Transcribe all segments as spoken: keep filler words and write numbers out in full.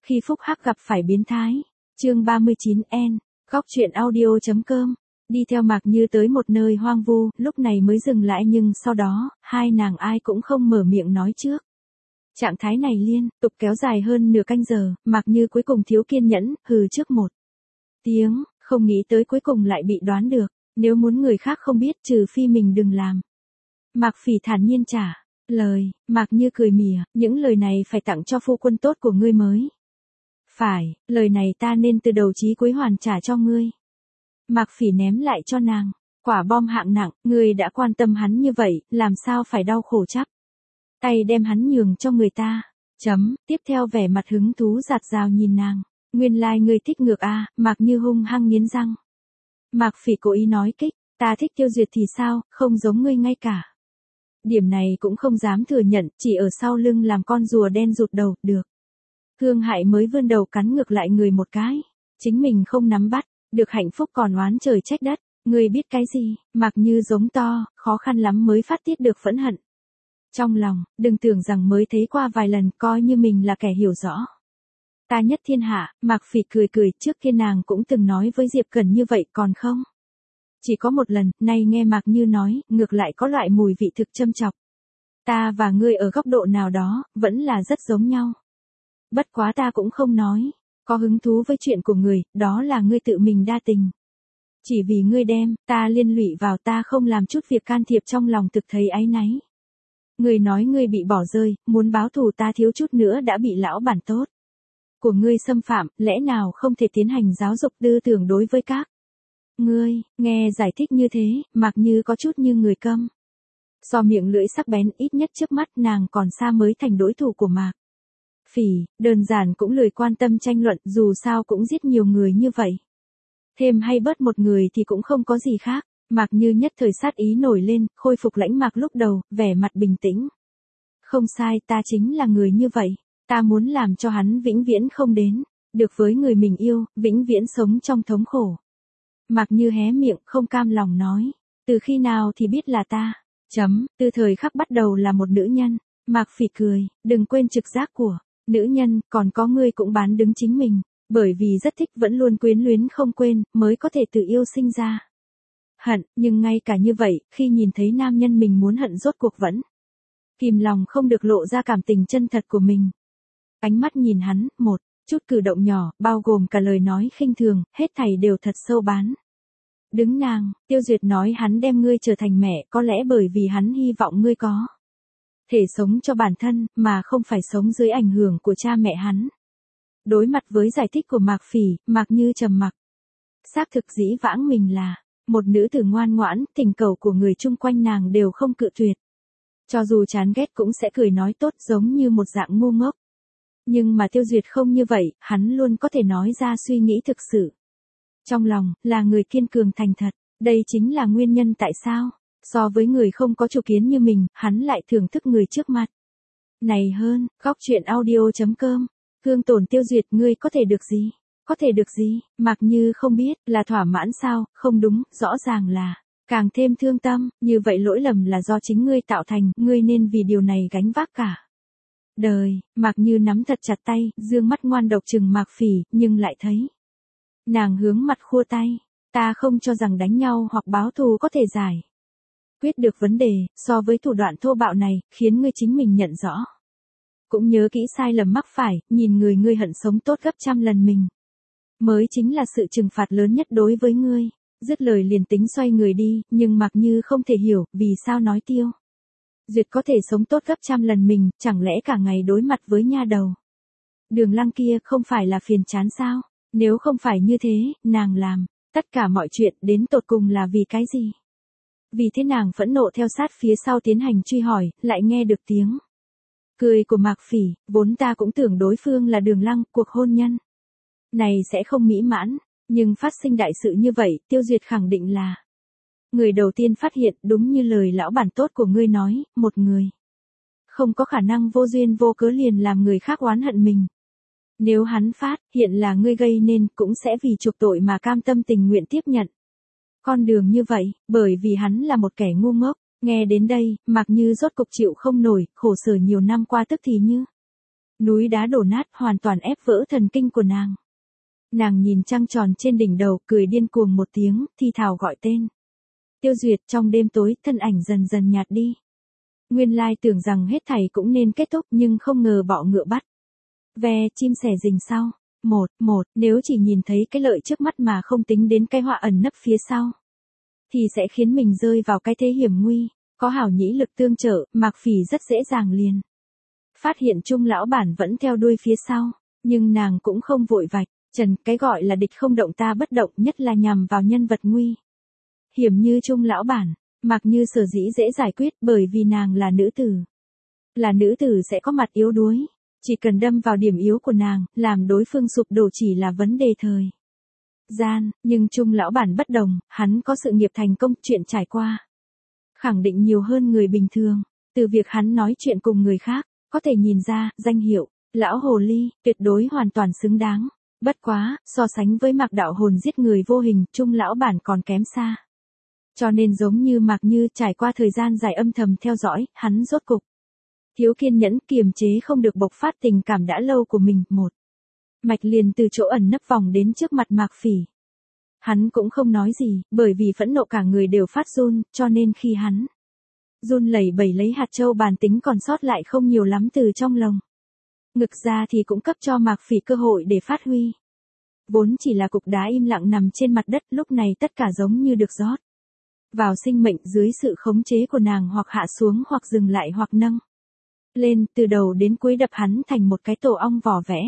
Khi Phúc Hắc gặp phải biến thái. Chương ba mươi chín N. Góc truyện audio.com. Đi theo Mạc Như tới một nơi hoang vu, lúc này mới dừng lại nhưng sau đó, hai nàng ai cũng không mở miệng nói trước. Trạng thái này liên tục kéo dài hơn nửa canh giờ, Mạc Như cuối cùng thiếu kiên nhẫn, hừ trước một tiếng, không nghĩ tới cuối cùng lại bị đoán được, nếu muốn người khác không biết trừ phi mình đừng làm. Mạc Phỉ thản nhiên trả lời, Mạc Như cười mỉa, những lời này phải tặng cho phu quân tốt của ngươi mới. Phải, lời này ta nên từ đầu chí cuối hoàn trả cho ngươi. Mạc Phỉ ném lại cho nàng, quả bom hạng nặng, ngươi đã quan tâm hắn như vậy, làm sao phải đau khổ chắp tay đem hắn nhường cho người ta. Chấm, tiếp theo vẻ mặt hứng thú giạt rào nhìn nàng, nguyên lai like ngươi thích ngược a, à, Mạc Như hung hăng nghiến răng. Mạc Phỉ cố ý nói kích, ta thích Tiêu Duyệt thì sao, không giống ngươi ngay cả. Điểm này cũng không dám thừa nhận, chỉ ở sau lưng làm con rùa đen rụt đầu, được. Thương hại mới vươn đầu cắn ngược lại người một cái. Chính mình không nắm bắt, được hạnh phúc còn oán trời trách đất. Ngươi biết cái gì, Mạc Như giống to, khó khăn lắm mới phát tiết được phẫn hận. Trong lòng, đừng tưởng rằng mới thấy qua vài lần coi như mình là kẻ hiểu rõ. Ta nhất thiên hạ, Mạc Phỉ cười cười, trước kia nàng cũng từng nói với Diệp Cẩn như vậy còn không. Chỉ có một lần, nay nghe Mạc Như nói, ngược lại có loại mùi vị thực châm chọc. Ta và ngươi ở góc độ nào đó, vẫn là rất giống nhau. Bất quá ta cũng không nói, có hứng thú với chuyện của người, đó là ngươi tự mình đa tình. Chỉ vì ngươi đem, ta liên lụy vào ta không làm chút việc can thiệp trong lòng thực thấy áy náy. Ngươi nói ngươi bị bỏ rơi, muốn báo thù ta thiếu chút nữa đã bị lão bản tốt của ngươi xâm phạm, lẽ nào không thể tiến hành giáo dục tư tưởng đối với các ngươi. Nghe giải thích như thế, Mạc Như có chút như người câm. So miệng lưỡi sắc bén, ít nhất trước mắt nàng còn xa mới thành đối thủ của Mạc Phỉ, đơn giản cũng lười quan tâm tranh luận, dù sao cũng giết nhiều người như vậy. Thêm hay bớt một người thì cũng không có gì khác. Mạc Như nhất thời sát ý nổi lên, khôi phục lãnh Mạc lúc đầu, vẻ mặt bình tĩnh. Không sai, ta chính là người như vậy. Ta muốn làm cho hắn vĩnh viễn không đến được với người mình yêu, vĩnh viễn sống trong thống khổ. Mạc Như hé miệng, không cam lòng nói. Từ khi nào thì biết là ta? Chấm, từ thời khắc bắt đầu là một nữ nhân. Mạc Phỉ cười, đừng quên trực giác của nữ nhân, còn có ngươi cũng bán đứng chính mình. Bởi vì rất thích vẫn luôn quyến luyến không quên, mới có thể tự yêu sinh ra hận, nhưng ngay cả như vậy, khi nhìn thấy nam nhân mình muốn hận rốt cuộc vẫn kìm lòng không được lộ ra cảm tình chân thật của mình. Ánh mắt nhìn hắn, một chút cử động nhỏ, bao gồm cả lời nói khinh thường, hết thảy đều thật sâu bán đứng nàng. Tiêu Duyệt nói hắn đem ngươi trở thành mẹ, có lẽ bởi vì hắn hy vọng ngươi có thể sống cho bản thân, mà không phải sống dưới ảnh hưởng của cha mẹ hắn. Đối mặt với giải thích của Mạc Phỉ, Mạc Như trầm mặc. Xác thực dĩ vãng mình là một nữ tử ngoan ngoãn, tình cầu của người chung quanh nàng đều không cự tuyệt. Cho dù chán ghét cũng sẽ cười nói tốt, giống như một dạng ngu ngốc. Nhưng mà Tiêu Duyệt không như vậy, hắn luôn có thể nói ra suy nghĩ thực sự. Trong lòng, là người kiên cường thành thật. Đây chính là nguyên nhân tại sao, so với người không có chủ kiến như mình, hắn lại thưởng thức người trước mặt này hơn. Góc truyện audio.com. Thương tổn Tiêu Duyệt, ngươi có thể được gì? Có thể được gì? Mạc Như không biết, là thỏa mãn sao? Không đúng, rõ ràng là càng thêm thương tâm, như vậy lỗi lầm là do chính ngươi tạo thành, ngươi nên vì điều này gánh vác cả đời. Mạc Như nắm thật chặt tay, dương mắt ngoan độc trừng Mạc Phỉ, nhưng lại thấy nàng hướng mặt khua tay. Ta không cho rằng đánh nhau hoặc báo thù có thể giải quyết được vấn đề, so với thủ đoạn thô bạo này, khiến ngươi chính mình nhận rõ. Cũng nhớ kỹ sai lầm mắc phải, nhìn người ngươi hận sống tốt gấp trăm lần mình. Mới chính là sự trừng phạt lớn nhất đối với ngươi. Dứt lời liền tính xoay người đi, nhưng Mạc Như không thể hiểu, vì sao nói Tiêu Duyệt có thể sống tốt gấp trăm lần mình, chẳng lẽ cả ngày đối mặt với nha đầu Đường Lăng kia không phải là phiền chán sao? Nếu không phải như thế, nàng làm tất cả mọi chuyện đến tột cùng là vì cái gì? Vì thế nàng phẫn nộ theo sát phía sau tiến hành truy hỏi, lại nghe được tiếng cười của Mạc Phỉ, vốn ta cũng tưởng đối phương là Đường Lăng, cuộc hôn nhân này sẽ không mỹ mãn, nhưng phát sinh đại sự như vậy, Tiêu Duyệt khẳng định là người đầu tiên phát hiện, đúng như lời lão bản tốt của ngươi nói, một người không có khả năng vô duyên vô cớ liền làm người khác oán hận mình. Nếu hắn phát hiện là ngươi gây nên, cũng sẽ vì chuộc tội mà cam tâm tình nguyện tiếp nhận con đường như vậy, bởi vì hắn là một kẻ ngu ngốc. Nghe đến đây, Mạc Như rốt cục chịu không nổi, khổ sở nhiều năm qua tức thì như Núi đá đổ nát hoàn toàn ép vỡ thần kinh của nàng. Nàng nhìn trăng tròn trên đỉnh đầu, cười điên cuồng một tiếng, thi thào gọi tên. Tiêu Duyệt. Trong đêm tối, thân ảnh dần dần nhạt đi. Nguyên lai tưởng rằng hết thảy cũng nên kết thúc nhưng không ngờ bọ ngựa bắt ve, chim sẻ rình sau. Một, một, nếu chỉ nhìn thấy cái lợi trước mắt mà không tính đến cái họa ẩn nấp phía sau, thì sẽ khiến mình rơi vào cái thế hiểm nguy. Có Hảo Nhĩ lực tương trợ, Mạc Phỉ rất dễ dàng liền phát hiện Trung lão bản vẫn theo đuôi phía sau, nhưng nàng cũng không vội vạch trần. Cái gọi là địch không động ta bất động, nhất là nhằm vào nhân vật nguy hiểm như Trung lão bản. Mạc Như sở dĩ dễ giải quyết bởi vì nàng là nữ tử. Là nữ tử sẽ có mặt yếu đuối. Chỉ cần đâm vào điểm yếu của nàng, làm đối phương sụp đổ chỉ là vấn đề thời gian. Nhưng Trung lão bản bất đồng, hắn có sự nghiệp thành công, chuyện trải qua khẳng định nhiều hơn người bình thường. Từ việc hắn nói chuyện cùng người khác, có thể nhìn ra, danh hiệu lão hồ ly tuyệt đối hoàn toàn xứng đáng. Bất quá, so sánh với Mạc đạo hồn giết người vô hình, Trung lão bản còn kém xa. Cho nên giống như Mạc Như, trải qua thời gian dài âm thầm theo dõi, hắn rốt cục thiếu kiên nhẫn, kiềm chế không được bộc phát tình cảm đã lâu của mình. Một mạch liền từ chỗ ẩn nấp vòng đến trước mặt Mạc Phỉ. Hắn cũng không nói gì, bởi vì phẫn nộ cả người đều phát run, cho nên khi hắn run lẩy bẩy lấy hạt châu bản tính còn sót lại không nhiều lắm từ trong lồng ngực ra thì cũng cấp cho Mạc Phỉ cơ hội để phát huy. Vốn chỉ là cục đá im lặng nằm trên mặt đất, lúc này tất cả giống như được rót vào sinh mệnh dưới sự khống chế của nàng, hoặc hạ xuống hoặc dừng lại hoặc nâng lên, từ đầu đến cuối đập hắn thành một cái tổ ong vỏ vẽ.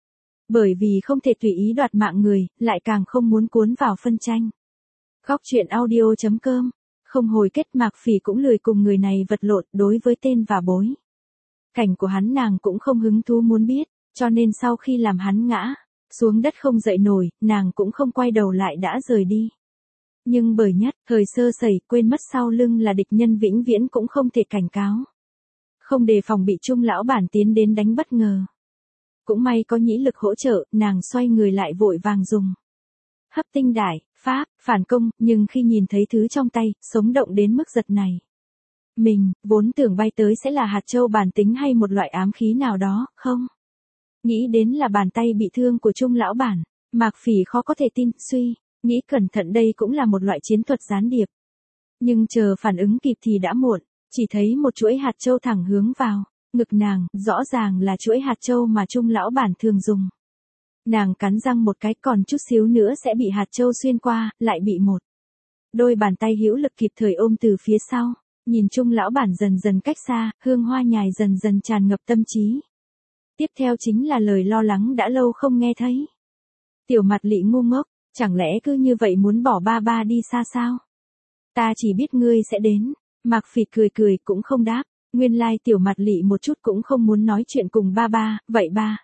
Bởi vì không thể tùy ý đoạt mạng người, lại càng không muốn cuốn vào phân tranh. Góc truyện audio chấm com. Không hồi kết, Mạc Phỉ cũng lười cùng người này vật lộn. Đối với tên và bối cảnh của hắn nàng cũng không hứng thú muốn biết, cho nên sau khi làm hắn ngã xuống đất không dậy nổi, nàng cũng không quay đầu lại đã rời đi. Nhưng bởi nhất thời sơ sẩy, quên mất sau lưng là địch nhân vĩnh viễn cũng không thể cảnh cáo. Không đề phòng bị Trung lão bản tiến đến đánh bất ngờ. Cũng may có nhĩ lực hỗ trợ, nàng xoay người lại vội vàng dùng hấp tinh đại pháp phản công, nhưng khi nhìn thấy thứ trong tay, sống động đến mức giật này. Mình vốn tưởng bay tới sẽ là hạt châu bản tính hay một loại ám khí nào đó, không nghĩ đến là bàn tay bị thương của Trung lão bản. Mạc Phỉ khó có thể tin, suy nghĩ cẩn thận đây cũng là một loại chiến thuật gián điệp. Nhưng chờ phản ứng kịp thì đã muộn, chỉ thấy một chuỗi hạt châu thẳng hướng vào ngực nàng, rõ ràng là chuỗi hạt châu mà Trung lão bản thường dùng. Nàng cắn răng một cái, còn chút xíu nữa sẽ bị hạt châu xuyên qua, lại bị một đôi bàn tay hữu lực kịp thời ôm từ phía sau. Nhìn Trung lão bản dần dần cách xa, hương hoa nhài dần dần tràn ngập tâm trí. Tiếp theo chính là lời lo lắng đã lâu không nghe thấy. Tiểu Mặt Lị ngu ngốc, chẳng lẽ cứ như vậy muốn bỏ ba ba đi xa sao? Ta chỉ biết ngươi sẽ đến. Mạc Phỉ cười cười cũng không đáp. Nguyên lai Tiểu Mặt Lị một chút cũng không muốn nói chuyện cùng ba ba, vậy ba.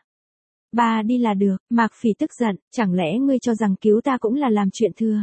Ba đi là được. Mạc Phỉ tức giận, chẳng lẽ ngươi cho rằng cứu ta cũng là làm chuyện thừa?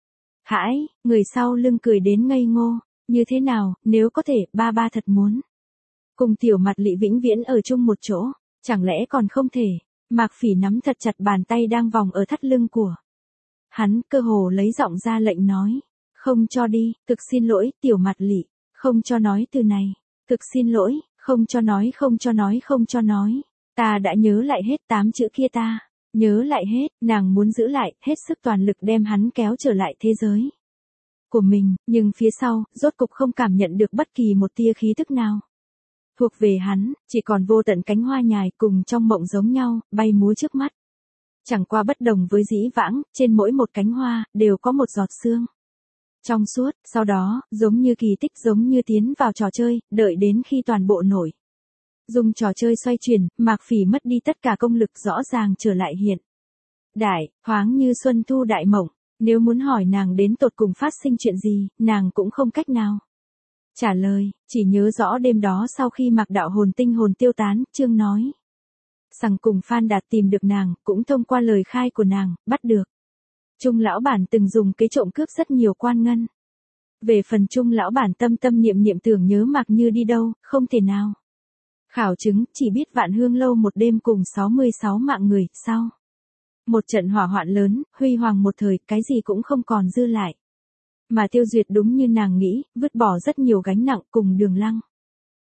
Hãi, người sau lưng cười đến ngây ngô. Như thế nào, nếu có thể, ba ba thật muốn cùng Tiểu Mặt Lị vĩnh viễn ở chung một chỗ, chẳng lẽ còn không thể? Mạc Phỉ nắm thật chặt bàn tay đang vòng ở thắt lưng của hắn, cơ hồ lấy giọng ra lệnh nói. Không cho đi, thực xin lỗi, Tiểu Mặt Lị, không cho nói từ này. Thực xin lỗi, không cho nói, không cho nói, không cho nói. Ta đã nhớ lại hết tám chữ kia, ta nhớ lại hết. Nàng muốn giữ lại, hết sức toàn lực đem hắn kéo trở lại thế giới của mình, nhưng phía sau, rốt cục không cảm nhận được bất kỳ một tia khí tức nào thuộc về hắn, chỉ còn vô tận cánh hoa nhài cùng trong mộng giống nhau, bay múa trước mắt. Chẳng qua bất đồng với dĩ vãng, trên mỗi một cánh hoa, đều có một giọt sương trong suốt, sau đó, giống như kỳ tích, giống như tiến vào trò chơi, đợi đến khi toàn bộ nổi dùng trò chơi xoay chuyển, Mạc Phỉ mất đi tất cả công lực, rõ ràng trở lại hiện đại, thoáng như xuân thu đại mộng. Nếu muốn hỏi nàng đến tột cùng phát sinh chuyện gì, nàng cũng không cách nào trả lời, chỉ nhớ rõ đêm đó sau khi Mạc đạo hồn tinh hồn tiêu tán, Trương nói rằng cùng Phan Đạt tìm được nàng, cũng thông qua lời khai của nàng, bắt được Trung lão bản từng dùng kế trộm cướp rất nhiều quan ngân. Về phần Trung lão bản tâm tâm niệm niệm tưởng nhớ Mạc Như đi đâu, không thể nào khảo chứng, chỉ biết Vạn Hương lâu một đêm cùng sáu mươi sáu mạng người, sau một trận hỏa hoạn lớn, huy hoàng một thời, cái gì cũng không còn dư lại. Mà Tiêu Duyệt đúng như nàng nghĩ, vứt bỏ rất nhiều gánh nặng cùng Đường Lăng.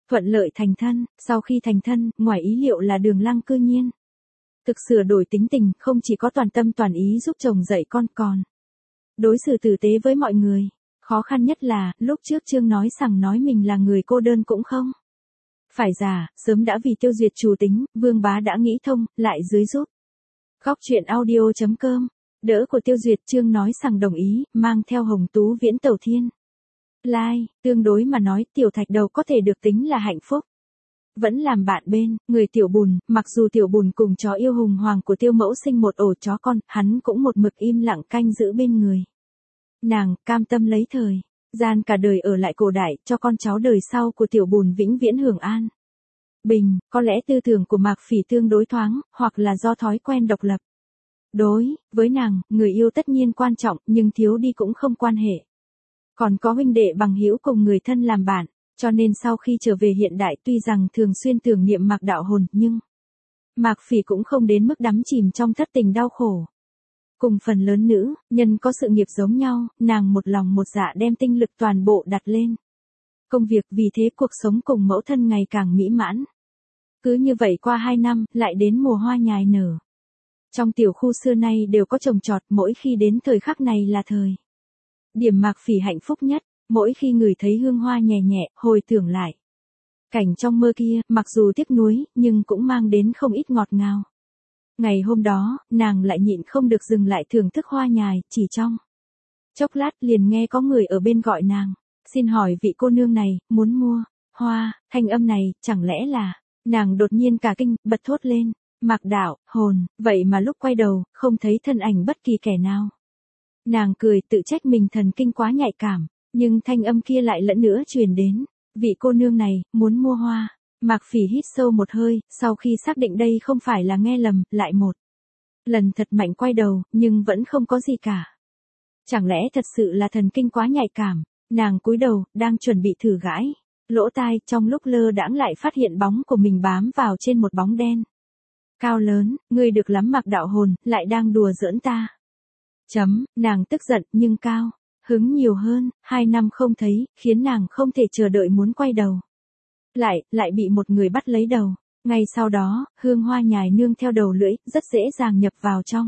Thuận lợi thành thân, sau khi thành thân, ngoài ý liệu là Đường Lăng cư nhiên thực sửa đổi tính tình, không chỉ có toàn tâm toàn ý giúp chồng dạy con còn đối xử tử tế với mọi người. Khó khăn nhất là, lúc trước Trương nói rằng nói mình là người cô đơn cũng không phải giả, sớm đã vì Tiêu Duyệt chủ tính, Vương Bá đã nghĩ thông, lại dưới giúp. Góc truyện audio.com, đỡ của Tiêu Duyệt Trương nói rằng đồng ý, mang theo Hồng Tú Viễn tẩu thiên. Lai, like, tương đối mà nói Tiểu Thạch Đầu có thể được tính là hạnh phúc. Vẫn làm bạn bên, người Tiểu Bùn, mặc dù Tiểu Bùn cùng chó yêu hùng hoàng của Tiêu Mẫu sinh một ổ chó con, hắn cũng một mực im lặng canh giữ bên người. Nàng, cam tâm lấy thời gian cả đời ở lại cổ đại, cho con cháu đời sau của Tiểu Bùn vĩnh viễn hưởng an bình, có lẽ tư tưởng của Mạc Phỉ tương đối thoáng, hoặc là do thói quen độc lập. Đối với nàng, người yêu tất nhiên quan trọng, nhưng thiếu đi cũng không quan hệ. Còn có huynh đệ bằng hữu cùng người thân làm bạn, cho nên sau khi trở về hiện đại tuy rằng thường xuyên tưởng niệm Mạc Đạo Hồn, nhưng Mạc Phỉ cũng không đến mức đắm chìm trong thất tình đau khổ. Cùng phần lớn nữ nhân có sự nghiệp giống nhau, nàng một lòng một dạ đem tinh lực toàn bộ đặt lên công việc, vì thế cuộc sống cùng mẫu thân ngày càng mỹ mãn. Cứ như vậy qua hai năm, lại đến mùa hoa nhài nở. Trong tiểu khu xưa nay đều có trồng trọt, mỗi khi đến thời khắc này là thời điểm Mạc Phỉ hạnh phúc nhất, mỗi khi ngửi thấy hương hoa nhẹ nhẹ, hồi tưởng lại cảnh trong mơ kia, mặc dù tiếc nuối, nhưng cũng mang đến không ít ngọt ngào. Ngày hôm đó, nàng lại nhịn không được dừng lại thưởng thức hoa nhài, chỉ trong chốc lát liền nghe có người ở bên gọi nàng. Xin hỏi vị cô nương này, muốn mua hoa? Thanh âm này, chẳng lẽ là... Nàng đột nhiên cả kinh, bật thốt lên. Mạc Đạo Hồn, vậy mà lúc quay đầu, không thấy thân ảnh bất kỳ kẻ nào. Nàng cười tự trách mình thần kinh quá nhạy cảm, nhưng thanh âm kia lại lẫn nữa truyền đến. Vị cô nương này, muốn mua hoa. Mạc Phỉ hít sâu một hơi, sau khi xác định đây không phải là nghe lầm, lại một lần thật mạnh quay đầu, nhưng vẫn không có gì cả. Chẳng lẽ thật sự là thần kinh quá nhạy cảm? Nàng cúi đầu, đang chuẩn bị thử gãi lỗ tai, trong lúc lơ đãng lại phát hiện bóng của mình bám vào trên một bóng đen cao lớn. Ngươi được lắm Mạc Đạo Hồn, lại đang đùa giỡn ta. Chấm, nàng tức giận, nhưng cao hứng nhiều hơn, hai năm không thấy, khiến nàng không thể chờ đợi muốn quay đầu. Lại, lại bị một người bắt lấy đầu. Ngay sau đó, hương hoa nhài nương theo đầu lưỡi, rất dễ dàng nhập vào trong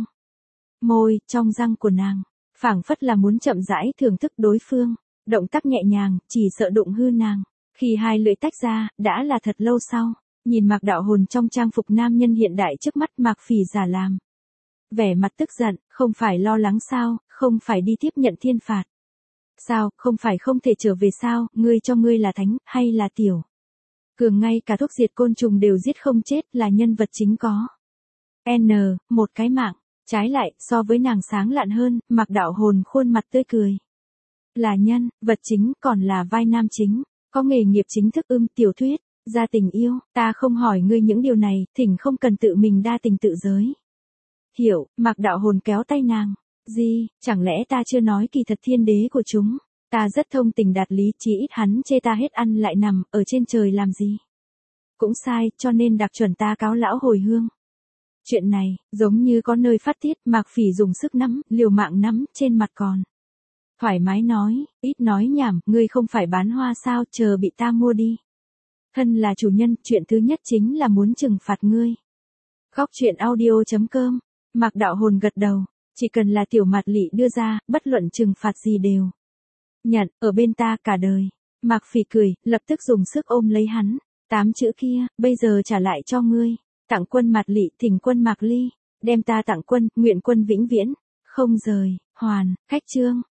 môi, trong răng của nàng. Phảng phất là muốn chậm rãi thưởng thức đối phương. Động tác nhẹ nhàng, chỉ sợ đụng hư nàng. Khi hai lưỡi tách ra, đã là thật lâu sau. Nhìn Mạc Đạo Hồn trong trang phục nam nhân hiện đại trước mắt, Mạc Phỉ giả làm vẻ mặt tức giận, không phải lo lắng sao, không phải đi tiếp nhận thiên phạt sao, không phải không thể trở về sao, ngươi cho ngươi là thánh, hay là tiểu cường ngay cả thuốc diệt côn trùng đều giết không chết, là nhân vật chính có N, một cái mạng. Trái lại, so với nàng sáng lạn hơn, Mạc Đạo Hồn khuôn mặt tươi cười. Là nhân vật chính, còn là vai nam chính, có nghề nghiệp chính thức ưm tiểu thuyết, gia tình yêu, ta không hỏi ngươi những điều này, thỉnh không cần tự mình đa tình tự giới. Hiểu, Mạc Đạo Hồn kéo tay nàng. Gì, chẳng lẽ ta chưa nói kỳ thật thiên đế của chúng? Ta rất thông tình đạt lý, chỉ ít hắn chê ta hết ăn lại nằm, ở trên trời làm gì? Cũng sai, cho nên đặc chuẩn ta cáo lão hồi hương. Chuyện này, giống như có nơi phát tiết, Mạc Phỉ dùng sức nắm, liều mạng nắm, trên mặt còn thoải mái nói, ít nói nhảm, ngươi không phải bán hoa sao, chờ bị ta mua đi. Thân là chủ nhân, chuyện thứ nhất chính là muốn trừng phạt ngươi. Góc truyện audio.com, Mạc Đạo Hồn gật đầu, chỉ cần là tiểu Mạt Lị đưa ra, bất luận trừng phạt gì đều nhận, ở bên ta cả đời. Mạc Phỉ cười, lập tức dùng sức ôm lấy hắn. Tám chữ kia, bây giờ trả lại cho ngươi. Tặng quân Mạt Lị, thỉnh quân Mạc Ly, đem ta tặng quân, nguyện quân vĩnh viễn, không rời, hoàn, khách chương.